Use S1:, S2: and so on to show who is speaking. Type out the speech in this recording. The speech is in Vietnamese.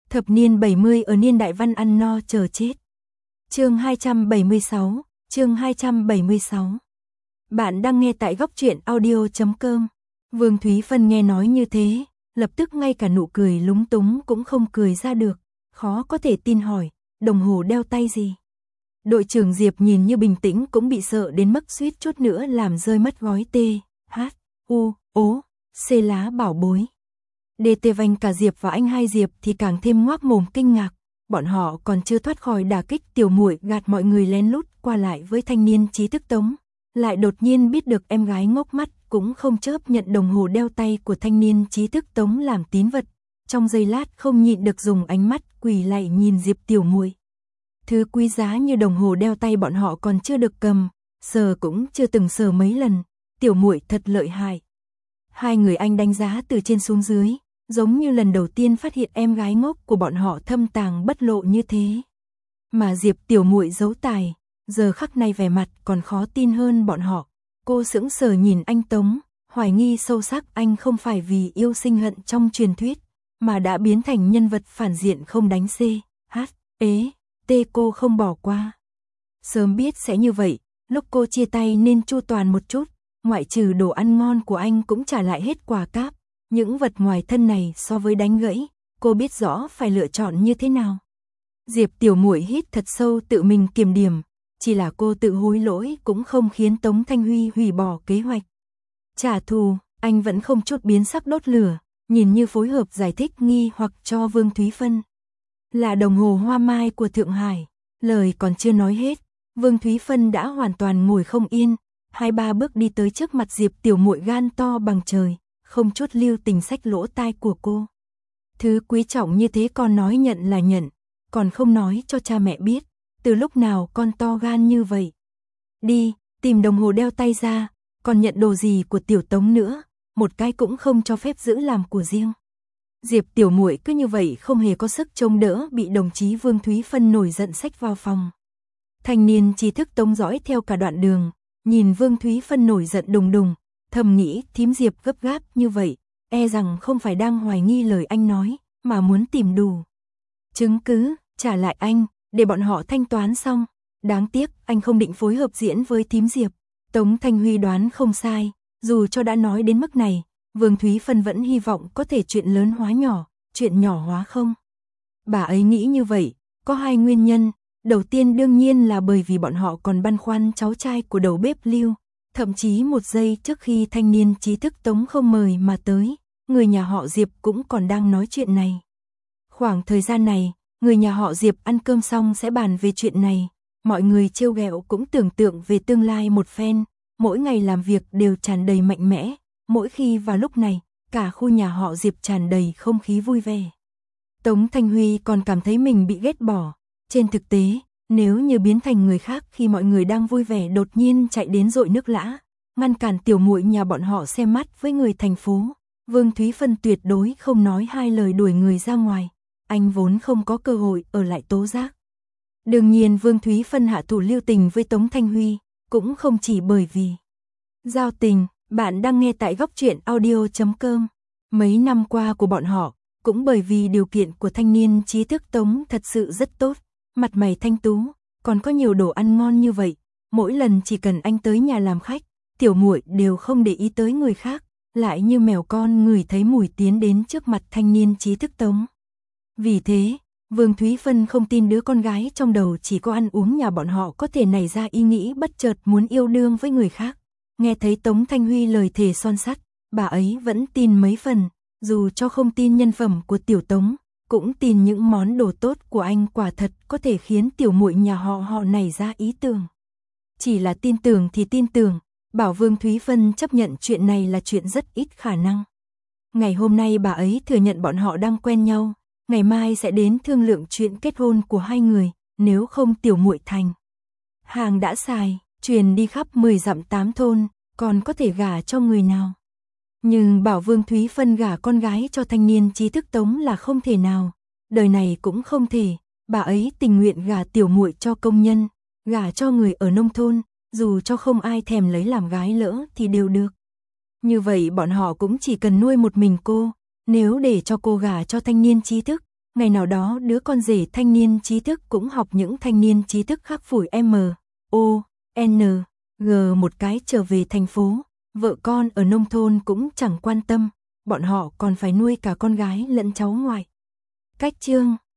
S1: Thập niên 70 ở niên đại văn ăn no chờ chết. Chương 276, chương 276. Bạn đang nghe tại góc truyện audio.com. Vương Thúy Phân nghe nói như thế, lập tức ngay cả nụ cười lúng túng cũng không cười ra được, khó có thể tin hỏi, đồng hồ đeo tay gì? Đội trưởng Diệp nhìn như bình tĩnh cũng bị sợ đến mức suýt chút nữa làm rơi mất gói T, H, U, O, C lá bảo bối. DT vành cả Diệp và anh hai Diệp thì càng thêm ngoác mồm kinh ngạc, bọn họ còn chưa thoát khỏi đả kích tiểu muội gạt mọi người lén lút qua lại với thanh niên trí thức Tống, lại đột nhiên biết được em gái ngốc mắt cũng không chớp nhận đồng hồ đeo tay của thanh niên trí thức Tống làm tín vật, trong giây lát không nhịn được dùng ánh mắt quỳ lạy nhìn Diệp tiểu muội. Thứ quý giá như đồng hồ đeo tay bọn họ còn chưa được cầm, sờ cũng chưa từng sờ mấy lần, tiểu muội thật lợi hại. Hai người anh đánh giá từ trên xuống dưới, giống như lần đầu tiên phát hiện em gái ngốc của bọn họ thâm tàng bất lộ như thế. Mà Diệp tiểu muội giấu tài, giờ khắc này vẻ mặt còn khó tin hơn bọn họ. Cô sững sờ nhìn anh Tống, hoài nghi sâu sắc anh không phải vì yêu sinh hận trong truyền thuyết, mà đã biến thành nhân vật phản diện không đánh C, H, ế, T cô không bỏ qua. Sớm biết sẽ như vậy, lúc cô chia tay nên chu toàn một chút, ngoại trừ đồ ăn ngon của anh cũng trả lại hết quà cáp. Những vật ngoài thân này so với đánh gãy, cô biết rõ phải lựa chọn như thế nào. Diệp tiểu muội hít thật sâu tự mình kiềm điểm, chỉ là cô tự hối lỗi cũng không khiến Tống Thanh Huy hủy bỏ kế hoạch. Trả thù, anh vẫn không chút biến sắc đốt lửa, nhìn như phối hợp giải thích nghi hoặc cho Vương Thúy Phân. Là đồng hồ hoa mai của Thượng Hải, lời còn chưa nói hết, Vương Thúy Phân đã hoàn toàn ngồi không yên, 2-3 bước đi tới trước mặt Diệp tiểu muội gan to bằng trời, không chút lưu tình xách lỗ tai của cô. Thứ quý trọng như thế con nói nhận là nhận, còn không nói cho cha mẹ biết, từ lúc nào con to gan như vậy. Đi, tìm đồng hồ đeo tay ra, còn nhận đồ gì của tiểu Tống nữa, một cái cũng không cho phép giữ làm của riêng. Diệp tiểu muội cứ như vậy không hề có sức chống đỡ bị đồng chí Vương Thúy Phân nổi giận xách vào phòng. Thanh niên trí thức Tống dõi theo cả đoạn đường, nhìn Vương Thúy Phân nổi giận đùng đùng, thầm nghĩ thím Diệp gấp gáp như vậy, e rằng không phải đang hoài nghi lời anh nói, mà muốn tìm đủ chứng cứ, trả lại anh, để bọn họ thanh toán xong. Đáng tiếc, anh không định phối hợp diễn với thím Diệp. Tống Thanh Huy đoán không sai, dù cho đã nói đến mức này, Vương Thúy Phân vẫn hy vọng có thể chuyện lớn hóa nhỏ, chuyện nhỏ hóa không. Bà ấy nghĩ như vậy, có hai nguyên nhân, đầu tiên đương nhiên là bởi vì bọn họ còn băn khoăn cháu trai của đầu bếp Lưu. Thậm chí một giây trước khi thanh niên trí thức Tống không mời mà tới, người nhà họ Diệp cũng còn đang nói chuyện này. Khoảng thời gian này, người nhà họ Diệp ăn cơm xong sẽ bàn về chuyện này, mọi người trêu ghẹo cũng tưởng tượng về tương lai một phen, mỗi ngày làm việc đều tràn đầy mạnh mẽ, mỗi khi vào lúc này, cả khu nhà họ Diệp tràn đầy không khí vui vẻ. Tống Thanh Huy còn cảm thấy mình bị ghét bỏ, trên thực tế, nếu như biến thành người khác khi mọi người đang vui vẻ đột nhiên chạy đến dội nước lã, ngăn cản tiểu muội nhà bọn họ xem mắt với người thành phố, Vương Thúy Phân tuyệt đối không nói hai lời đuổi người ra ngoài, anh vốn không có cơ hội ở lại tố giác. Đương nhiên Vương Thúy Phân hạ thủ lưu tình với Tống Thanh Huy, cũng không chỉ bởi vì giao tình. Bạn đang nghe tại góc truyện audio.com. Mấy năm qua của bọn họ, cũng bởi vì điều kiện của thanh niên trí thức Tống thật sự rất tốt, mặt mày thanh tú, còn có nhiều đồ ăn ngon như vậy, mỗi lần chỉ cần anh tới nhà làm khách, tiểu muội đều không để ý tới người khác, lại như mèo con ngửi thấy mùi tiến đến trước mặt thanh niên trí thức Tống. Vì thế, Vương Thúy Phân không tin đứa con gái trong đầu chỉ có ăn uống nhà bọn họ có thể nảy ra ý nghĩ bất chợt muốn yêu đương với người khác. Nghe thấy Tống Thanh Huy lời thề son sắt, bà ấy vẫn tin mấy phần, dù cho không tin nhân phẩm của tiểu Tống, cũng tin những món đồ tốt của anh quả thật có thể khiến tiểu muội nhà họ nảy ra ý tưởng. Chỉ là tin tưởng thì tin tưởng, bảo Vương Thúy Phân chấp nhận chuyện này là chuyện rất ít khả năng. Ngày hôm nay bà ấy thừa nhận bọn họ đang quen nhau, ngày mai sẽ đến thương lượng chuyện kết hôn của hai người, nếu không tiểu muội thành hàng đã xài, truyền đi khắp 10 dặm 8 thôn, còn có thể gả cho người nào. Nhưng bảo Vương Thúy Phân gả con gái cho thanh niên trí thức Tống là không thể nào, đời này cũng không thể, bà ấy tình nguyện gả tiểu muội cho công nhân, gả cho người ở nông thôn, dù cho không ai thèm lấy làm gái lỡ thì đều được. Như vậy bọn họ cũng chỉ cần nuôi một mình cô, nếu để cho cô gả cho thanh niên trí thức, Ngày nào đó đứa con rể thanh niên trí thức cũng học những thanh niên trí thức khắc phủi M.O.N.G một cái trở về thành phố, vợ con ở nông thôn cũng chẳng quan tâm, bọn họ còn phải nuôi cả con gái lẫn cháu ngoại. Cách chương